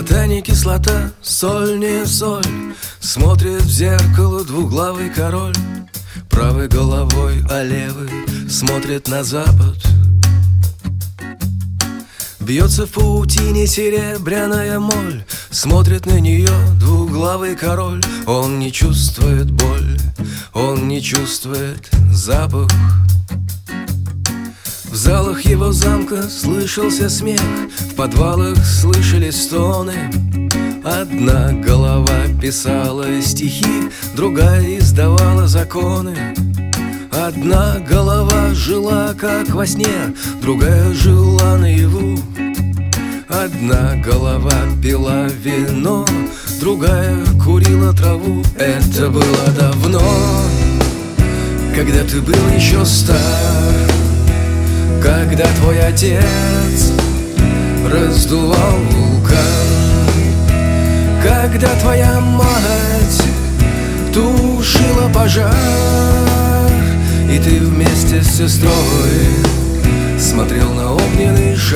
Кислота, не кислота, соль, не соль. Смотрит в зеркало двуглавый король. Правой головой, а левой смотрит на запад. Бьется в паутине серебряная моль. Смотрит на нее двуглавый король. Он не чувствует боль, он не чувствует запах. В залах его замка слышался смех, в подвалах слышались стоны. Одна голова писала стихи, другая издавала законы. Одна голова жила как во сне, другая жила наяву. Одна голова пила вино, другая курила траву. Это было давно, когда ты был еще стар, когда твой отец раздувал вулкан, когда твоя мать тушила пожар, и ты вместе с сестрой смотрел на огненный шар.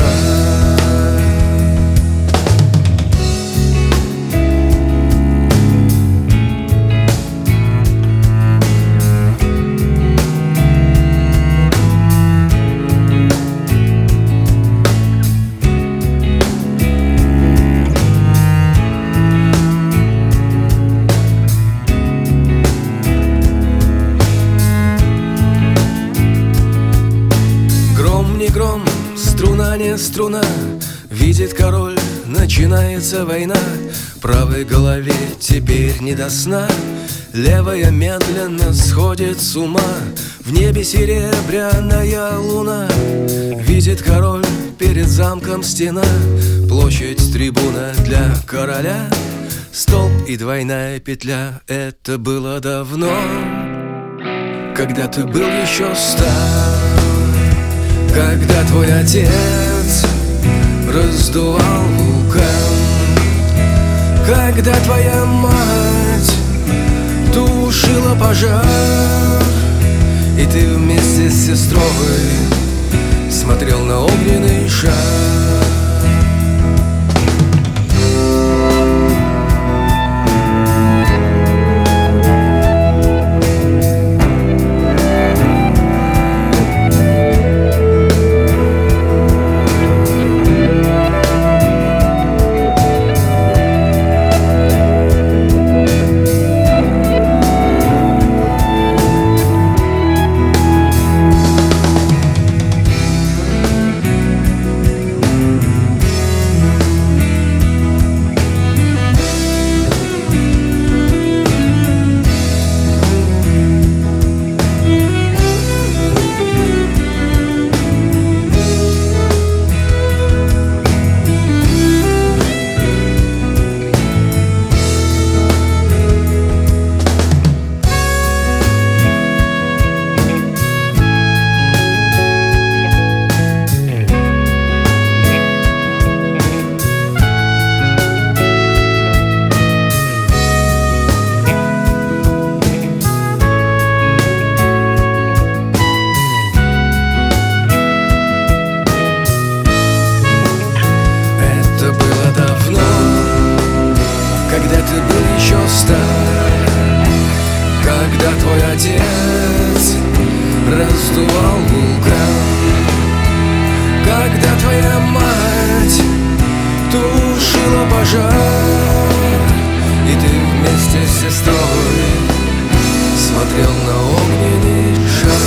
Гром, струна не струна, видит король, начинается война. Правой голове теперь не до сна, левая медленно сходит с ума. В небе серебряная луна, видит король, перед замком стена. Площадь трибуна для короля, столб и двойная петля. Это было давно, когда ты был еще стар, когда твой отец раздувал вулкан, когда твоя мать тушила пожар, и ты вместе с сестрой смотрел на огненный шар. Когда ты был еще стар, когда твой отец раздувал вулкан, когда твоя мать тушила пожар, и ты вместе с сестрой смотрел на огненный шар.